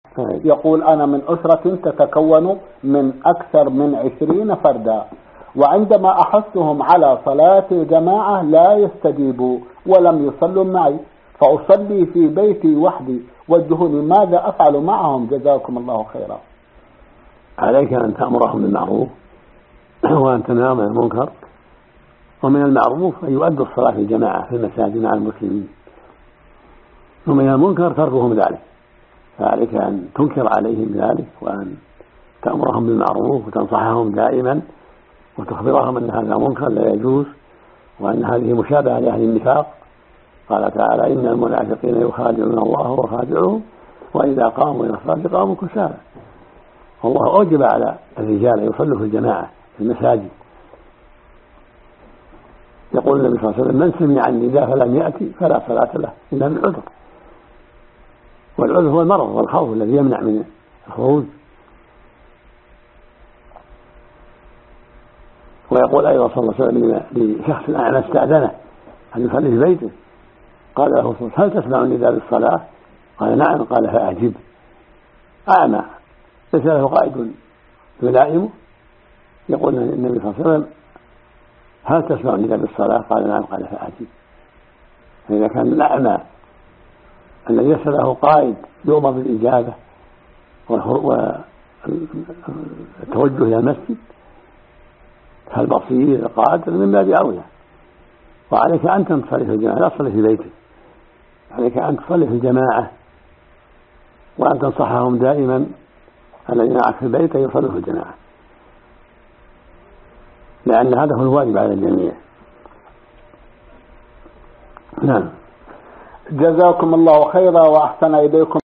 يقول أنا من أسرة تتكون من أكثر من 20 فردا، وعندما أحثهم على صلاة الجماعة لا يستجيبوا ولم يصلوا معي، فأصلي في بيتي وحدي، وجهوني ماذا أفعل معهم جزاكم الله خيرا. عليك أن تأمرهم بالمعروف وأن تنهاهم عن المنكر، ومن المعروف أن يؤدوا الصلاة في الجماعة في المساجد مع المسلمين، ومن المنكر تركهم ذلك، فعليك أن تنكر عليهم ذلك وأن تأمرهم بالمعروف وتنصحهم دائما وتخبرهم أن هذا منكر لا يجوز، وأن هذه مشابهة لأهل النفاق. قال تعالى إن المنافقين يخادعون الله وخادعهم وإذا قاموا إلى الصلاة قاموا كسالى. والله أوجب على الرجال يصلوا في الجماعة في المساجد. يقول النبي صلى الله عليه وسلم من سمع النداء فلم يأتي فلا صلاة له إلا من عذر، والعذر هو المرض والخوف الذي يمنع من الخروج. ويقول أيضا صلى الله عليه وسلم لشخص أعمى استأذنه أن يصلي في بيته، قال له هل تسمع النداء بالصلاة؟ قال نعم، قال فأعجب. أعمى ليس له قائد يلائمه، يقول النبي صلى الله عليه وسلم هل تسمع النداء بالصلاة؟ قال نعم، قال فأعجب. فإذا كان الأعمى الذي ليس له قائد يؤمر بالإجابة والتوجه إلى المسجد، فالبصير القادر من باب أولى. وعليك أن تصلي في الجماعة، لا تصلي في بيتك، عليك أن تصلي في الجماعة وأن تنصحهم دائما الذين معك في البيت يصلوا في الجماعة، لأن هذا هو الواجب على الجميع. نعم. جزاكم الله خيرا وأحسن إليكم.